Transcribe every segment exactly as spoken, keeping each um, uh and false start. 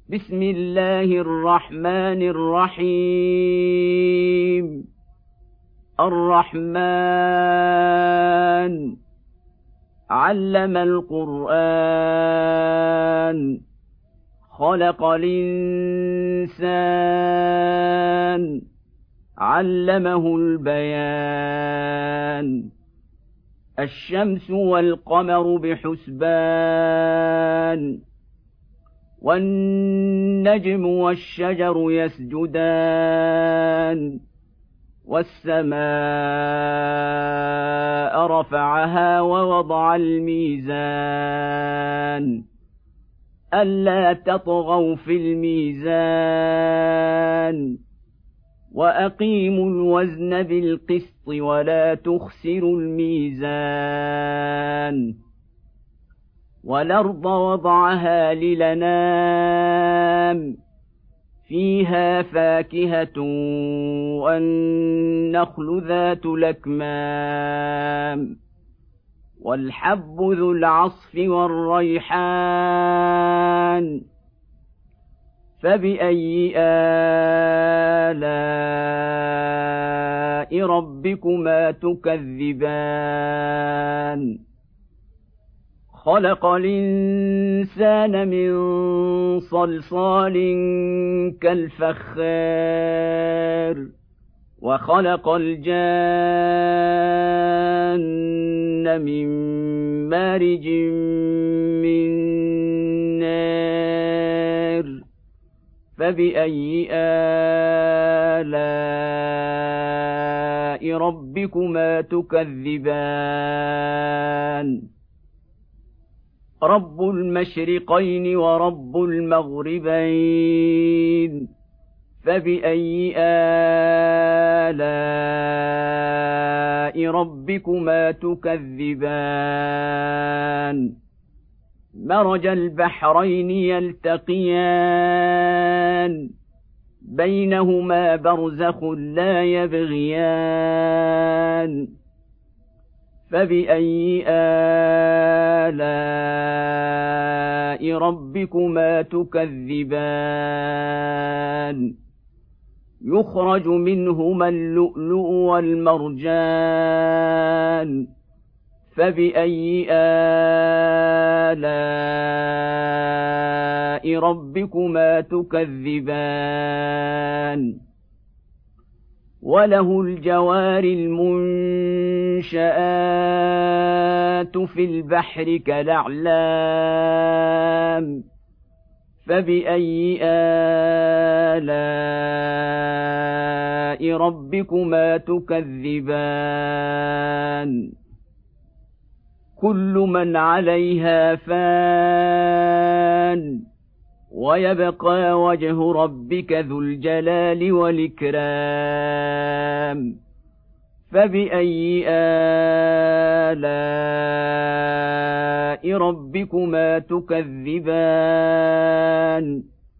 بسم الله الرحمن الرحيم الرحمن علم القرآن خلق الإنسان علمه البيان الشمس والقمر بحسبان والنجم والشجر يسجدان والسماء رفعها ووضع الميزان ألا تطغوا في الميزان وأقيموا الوزن بالقسط ولا تخسروا الميزان والأرض وضعها للأنام فيها فاكهة والنخل ذات الأكمام والحب ذو العصف والريحان فبأي آلاء ربكما تكذبان خلق الإنسان من صلصال كالفخار وخلق الجان من مارج من نار فبأي آلاء ربكما تكذبان رب المشرقين ورب المغربين فبأي آلاء ربكما تكذبان مرج البحرين يلتقيان بينهما برزخ لا يبغيان فبأي آلاء ربكما تكذبان يخرج منهما اللؤلؤ والمرجان فبأي آلاء ربكما تكذبان وله الجوار المنشآت في البحر كالأعلام فبأي آلاء ربكما تكذبان كل من عليها فان ويبقى وجه ربك ذو الجلال والإكرام فبأي آلاء ربكما تكذبان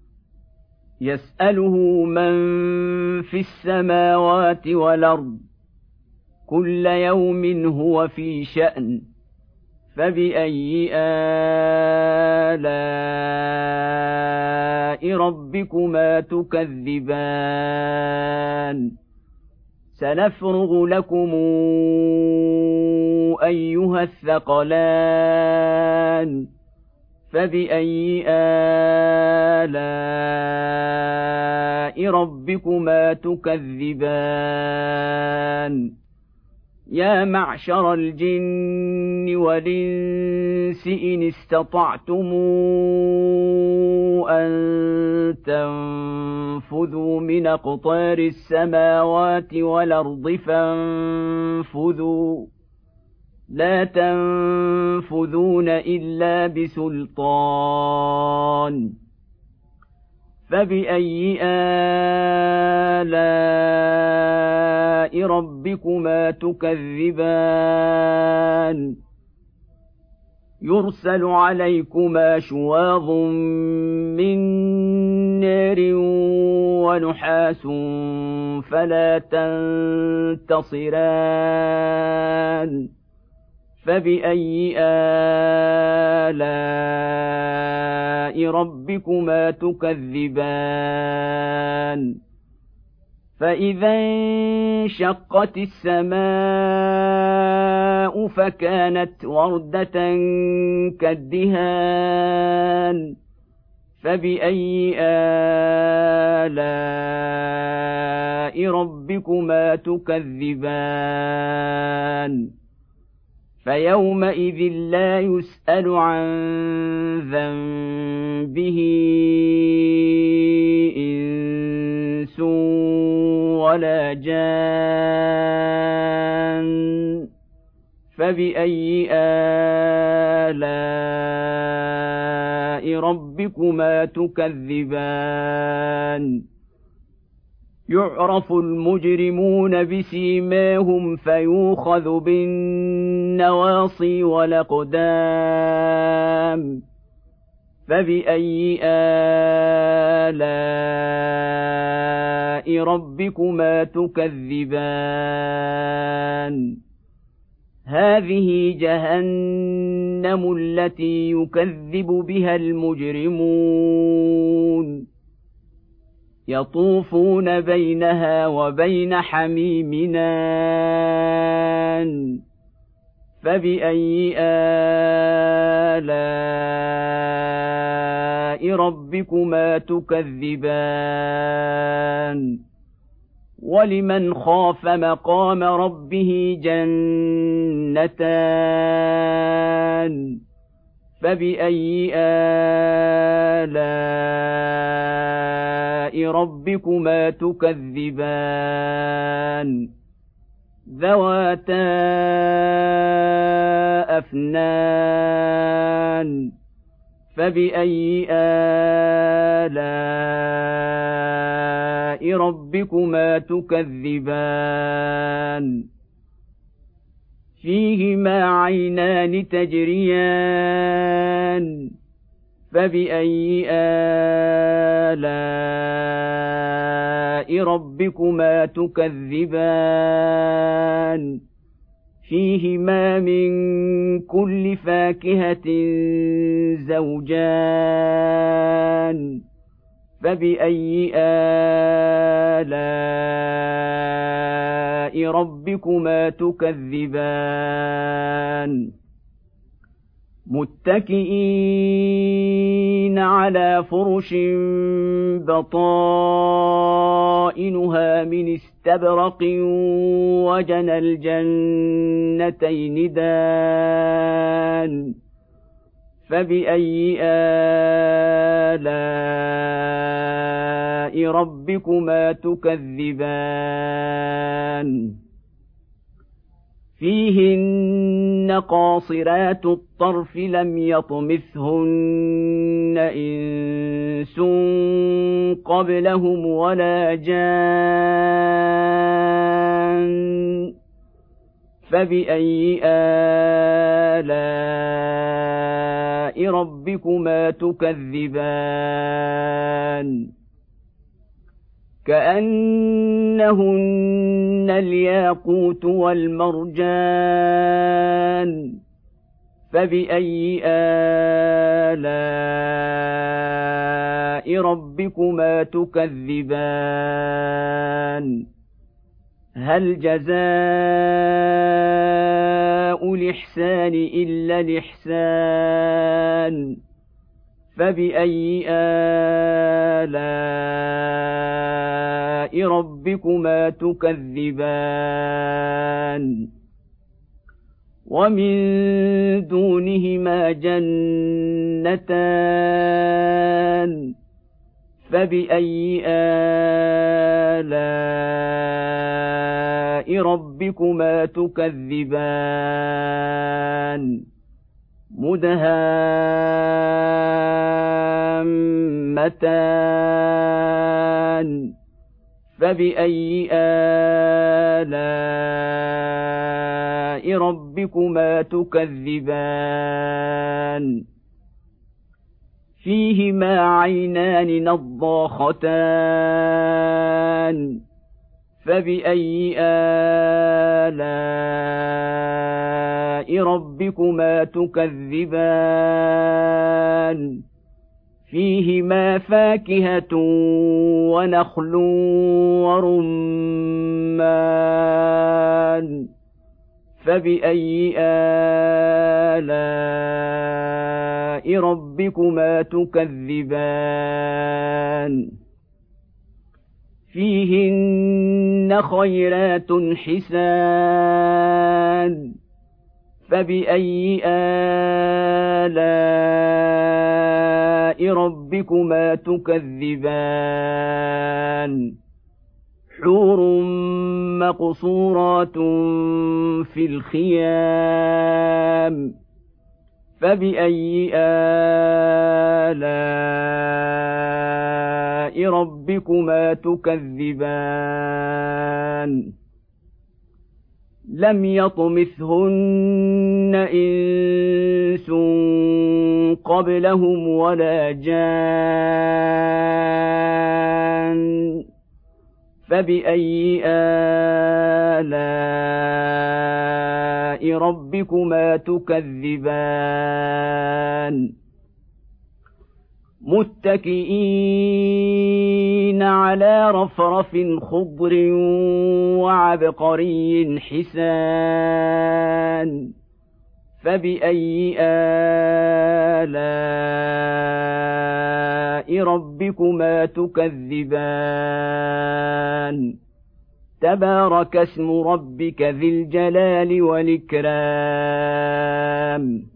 يسأله من في السماوات والأرض كل يوم هو في شأن فبأي آلاء ربكما تكذبان سنفرغ لكم أيها الثقلان فبأي آلاء ربكما تكذبان يا معشر الجن والإنس إن استطعتم أن تنفذوا من أقطار السماوات والأرض فانفذوا لا تنفذون إلا بسلطان فبأي آلاء ربكما تكذبان يرسل عليكما شواظ من نار ونحاس فلا تنتصران فبأي آلاء ربكما تكذبان فإذا انشقت السماء فكانت وردة كالدهان فبأي آلاء ربكما تكذبان فيومئذ لا يسأل عن ذنبه إنس ولا جان فبأي آلاء ربكما تكذبان يعرف المجرمون بسيماهم فيوخذ بالنواصي والأقدام فبأي آلاء ربكما تكذبان هذه جهنم التي يكذب بها المجرمون يطوفون بينها وبين حميم آن فبأي آلاء ربكما تكذبان ولمن خاف مقام ربه جنتان فبأي آلاء ربكما تكذبان ذواتا أفنان فبأي آلاء ربكما تكذبان فيهما عينان تجريان فبأي آلاء ربكما تكذبان فيهما من كل فاكهة زوجان فبأي آلاء ربكما تكذبان متكئين على فرش بطائنها من استبرق وجنى الجنتين دان فبأي آلاء ربكما تكذبان فيهن قاصرات الطرف لم يطمثهن إنس قبلهم ولا جان فبأي آلاء ربكما تكذبان كأنهن الياقوت والمرجان فبأي آلاء ربكما تكذبان هل جزاء الإحسان إلا الإحسان فبأي آلاء ربكما تكذبان ومن دونهما جنتان فبأي آلاء ربكما تكذبان مدهامتان فبأي آلاء ربكما تكذبان فيهما عينان نضاختان فبأي آلاء ربكما تكذبان فيهما فاكهة ونخل ورمان فبأي آلاء ربكما تكذبان فيهن خيرات حسان فبأي آلاء ربكما تكذبان حور مقصورات في الخيام فبأي آلاء ربكما تكذبان لم يطمثهن إنس قبلهم ولا جان فبأي آلاء ربكما تكذبان متكئين على رفرف خضر وعبقري حسان فبأي آلاء ربكما تكذبان تبارك اسم ربك ذي الجلال والإكرام